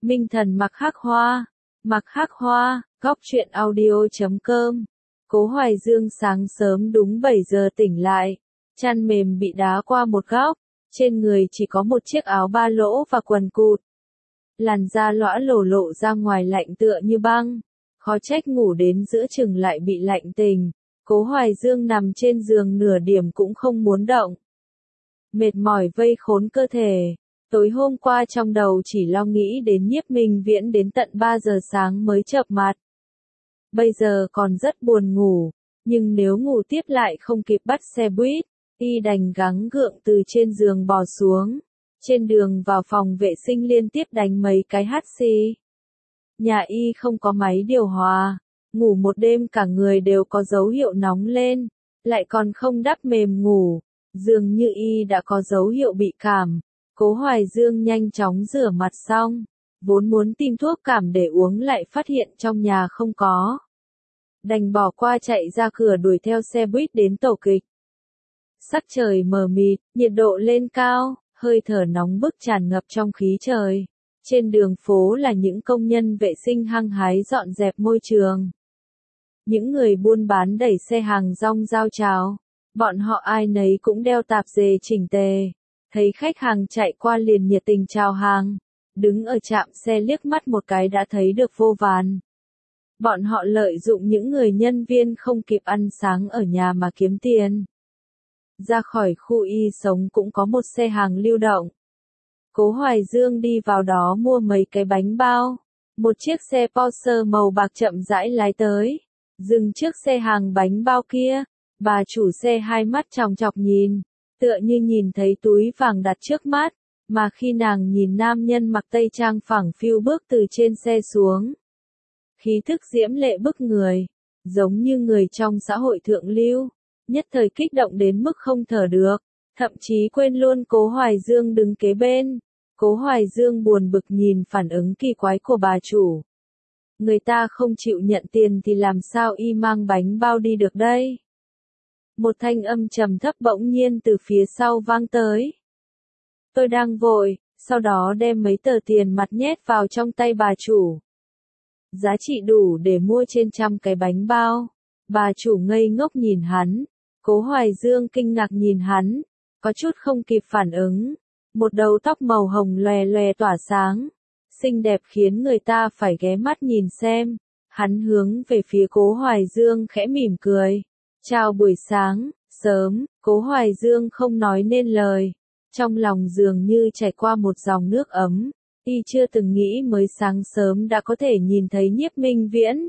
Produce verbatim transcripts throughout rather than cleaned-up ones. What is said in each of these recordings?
Minh Thần Mặc Hắc Hoa, Mặc Hắc Hoa, góc truyện audio chấm com. Cố Hoài Dương sáng sớm đúng bảy giờ tỉnh lại, chăn mềm bị đá qua một góc, trên người chỉ có một chiếc áo ba lỗ và quần cụt. Làn da lõa lổ lộ ra ngoài lạnh tựa như băng, khó trách ngủ đến giữa chừng lại bị lạnh tình. Cố Hoài Dương nằm trên giường nửa điểm cũng không muốn động. Mệt mỏi vây khốn cơ thể. Tối hôm qua trong đầu chỉ lo nghĩ đến Nhiếp Minh Viễn đến tận ba giờ sáng mới chợp mắt. Bây giờ còn rất buồn ngủ, nhưng nếu ngủ tiếp lại không kịp bắt xe buýt, y đành gắng gượng từ trên giường bò xuống. Trên đường vào phòng vệ sinh liên tiếp đánh mấy cái hắt xì. Nhà y không có máy điều hòa, ngủ một đêm cả người đều có dấu hiệu nóng lên, lại còn không đắp mềm ngủ, dường như y đã có dấu hiệu bị cảm. Cố Hoài Dương nhanh chóng rửa mặt xong, vốn muốn tìm thuốc cảm để uống lại phát hiện trong nhà không có. Đành bỏ qua chạy ra cửa đuổi theo xe buýt đến tổ kịch. Sắc trời mờ mịt, nhiệt độ lên cao, hơi thở nóng bức tràn ngập trong khí trời. Trên đường phố là những công nhân vệ sinh hăng hái dọn dẹp môi trường. Những người buôn bán đẩy xe hàng rong rao chào, bọn họ ai nấy cũng đeo tạp dề chỉnh tề. Thấy khách hàng chạy qua liền nhiệt tình chào hàng, đứng ở trạm xe liếc mắt một cái đã thấy được vô vàn. Bọn họ lợi dụng những người nhân viên không kịp ăn sáng ở nhà mà kiếm tiền. Ra khỏi khu y sống cũng có một xe hàng lưu động. Cố Hoài Dương đi vào đó mua mấy cái bánh bao. Một chiếc xe Porsche màu bạc chậm rãi lái tới, dừng trước xe hàng bánh bao kia. Bà chủ xe hai mắt tròng trọc nhìn, tựa như nhìn thấy túi vàng đặt trước mắt, mà khi nàng nhìn nam nhân mặc tây trang phẳng phiu bước từ trên xe xuống. Khí thức diễm lệ bức người, giống như người trong xã hội thượng lưu, nhất thời kích động đến mức không thở được, thậm chí quên luôn Cố Hoài Dương đứng kế bên. Cố Hoài Dương buồn bực nhìn phản ứng kỳ quái của bà chủ. Người ta không chịu nhận tiền thì làm sao y mang bánh bao đi được đây? Một thanh âm trầm thấp bỗng nhiên từ phía sau vang tới. Tôi đang vội, sau đó đem mấy tờ tiền mặt nhét vào trong tay bà chủ. Giá trị đủ để mua trên trăm cái bánh bao. Bà chủ ngây ngốc nhìn hắn. Cố Hoài Dương kinh ngạc nhìn hắn, có chút không kịp phản ứng. Một đầu tóc màu hồng lòe lòe tỏa sáng, xinh đẹp khiến người ta phải ghé mắt nhìn xem. Hắn hướng về phía Cố Hoài Dương khẽ mỉm cười. Chào buổi sáng, sớm. Cố Hoài Dương không nói nên lời. Trong lòng dường như chảy qua một dòng nước ấm. Y chưa từng nghĩ mới sáng sớm đã có thể nhìn thấy Nhiếp Minh Viễn.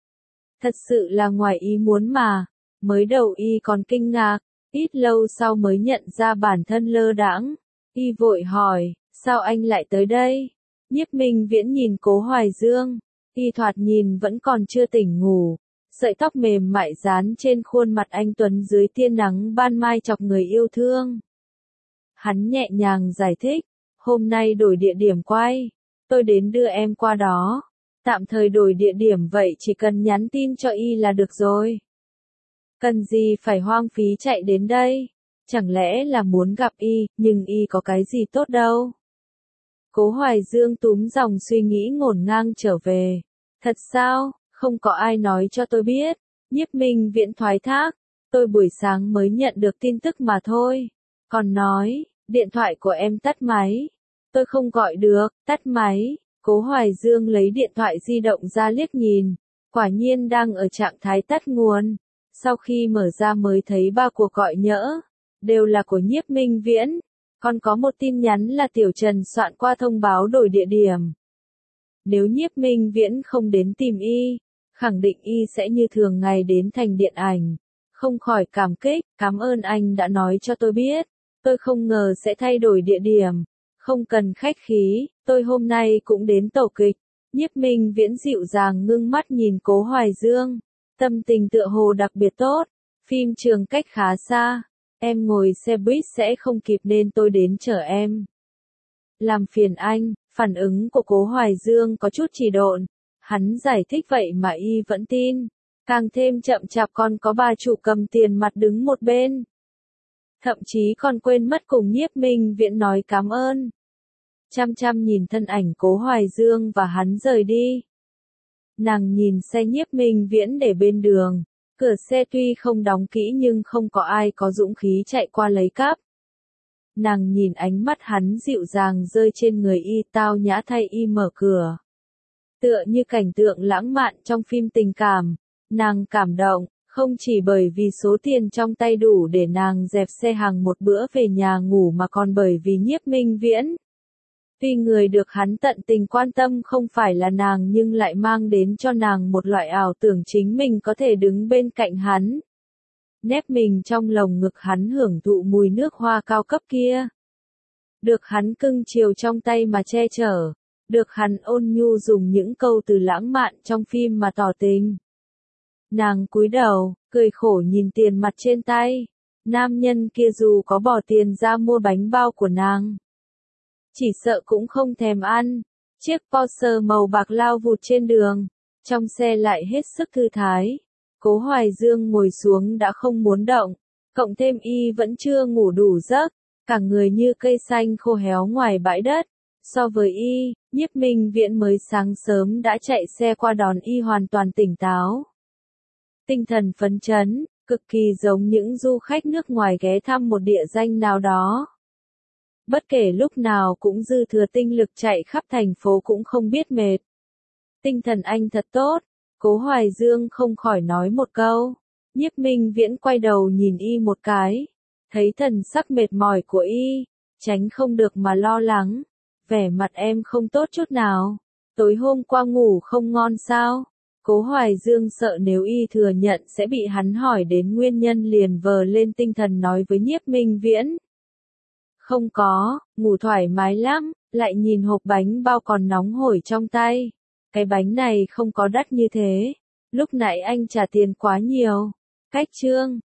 Thật sự là ngoài ý muốn mà. Mới đầu y còn kinh ngạc, ít lâu sau mới nhận ra bản thân lơ đãng. Y vội hỏi, sao anh lại tới đây? Nhiếp Minh Viễn nhìn Cố Hoài Dương. Y thoạt nhìn vẫn còn chưa tỉnh ngủ. Sợi tóc mềm mại dán trên khuôn mặt anh tuấn dưới tia nắng ban mai chọc người yêu thương. Hắn nhẹ nhàng giải thích, hôm nay đổi địa điểm quay, tôi đến đưa em qua đó. Tạm thời đổi địa điểm vậy chỉ cần nhắn tin cho y là được rồi. Cần gì phải hoang phí chạy đến đây, chẳng lẽ là muốn gặp y, nhưng y có cái gì tốt đâu. Cố Hoài Dương túm dòng suy nghĩ ngổn ngang trở về. Thật sao? Không có ai nói cho tôi biết. Nhiếp Minh Viễn thoái thác. Tôi buổi sáng mới nhận được tin tức mà thôi. Còn nói, điện thoại của em tắt máy. Tôi không gọi được, tắt máy. Cố Hoài Dương lấy điện thoại di động ra liếc nhìn. Quả nhiên đang ở trạng thái tắt nguồn. Sau khi mở ra mới thấy ba cuộc gọi nhỡ. Đều là của Nhiếp Minh Viễn. Còn có một tin nhắn là Tiểu Trần soạn qua thông báo đổi địa điểm. Nếu Nhiếp Minh Viễn không đến tìm y, khẳng định y sẽ như thường ngày đến thành điện ảnh. Không khỏi cảm kích, cảm ơn anh đã nói cho tôi biết. Tôi không ngờ sẽ thay đổi địa điểm. Không cần khách khí, tôi hôm nay cũng đến tổ kịch. Nhiếp Minh Viễn dịu dàng ngưng mắt nhìn Cố Hoài Dương. Tâm tình tựa hồ đặc biệt tốt. Phim trường cách khá xa. Em ngồi xe buýt sẽ không kịp nên tôi đến chở em. Làm phiền anh. Phản ứng của Cố Hoài Dương có chút trì độn. Hắn giải thích vậy mà y vẫn tin. Càng thêm chậm chạp còn có bà chủ cầm tiền mặt đứng một bên. Thậm chí còn quên mất cùng Nhiếp Minh Viễn nói cảm ơn. chăm chăm nhìn thân ảnh Cố Hoài Dương và hắn rời đi. Nàng nhìn xe Nhiếp Minh Viễn để bên đường, cửa xe tuy không đóng kỹ nhưng không có ai có dũng khí chạy qua lấy cắp. Nàng nhìn ánh mắt hắn dịu dàng rơi trên người y, tao nhã thay y mở cửa. Tựa như cảnh tượng lãng mạn trong phim tình cảm, nàng cảm động, không chỉ bởi vì số tiền trong tay đủ để nàng dẹp xe hàng một bữa về nhà ngủ mà còn bởi vì Nhiếp Minh Viễn. Tuy người được hắn tận tình quan tâm không phải là nàng nhưng lại mang đến cho nàng một loại ảo tưởng chính mình có thể đứng bên cạnh hắn. Nép mình trong lồng ngực hắn hưởng thụ mùi nước hoa cao cấp kia. Được hắn cưng chiều trong tay mà che chở. Được hắn ôn nhu dùng những câu từ lãng mạn trong phim mà tỏ tình. Nàng cúi đầu, cười khổ nhìn tiền mặt trên tay. Nam nhân kia dù có bỏ tiền ra mua bánh bao của nàng, chỉ sợ cũng không thèm ăn. Chiếc Porsche màu bạc lao vụt trên đường, trong xe lại hết sức thư thái. Cố Hoài Dương ngồi xuống đã không muốn động, cộng thêm y vẫn chưa ngủ đủ giấc, cả người như cây xanh khô héo ngoài bãi đất. So với y, Nhiếp Minh Viễn mới sáng sớm đã chạy xe qua đón y hoàn toàn tỉnh táo. Tinh thần phấn chấn, cực kỳ giống những du khách nước ngoài ghé thăm một địa danh nào đó. Bất kể lúc nào cũng dư thừa tinh lực chạy khắp thành phố cũng không biết mệt. Tinh thần anh thật tốt, Cố Hoài Dương không khỏi nói một câu. Nhiếp Minh Viễn quay đầu nhìn y một cái, thấy thần sắc mệt mỏi của y, tránh không được mà lo lắng. Vẻ mặt em không tốt chút nào, tối hôm qua ngủ không ngon sao? Cố Hoài Dương sợ nếu y thừa nhận sẽ bị hắn hỏi đến nguyên nhân liền vờ lên tinh thần nói với Nhiếp Minh Viễn. Không có, ngủ thoải mái lắm, lại nhìn hộp bánh bao còn nóng hổi trong tay. Cái bánh này không có đắt như thế, lúc nãy anh trả tiền quá nhiều. Cách chương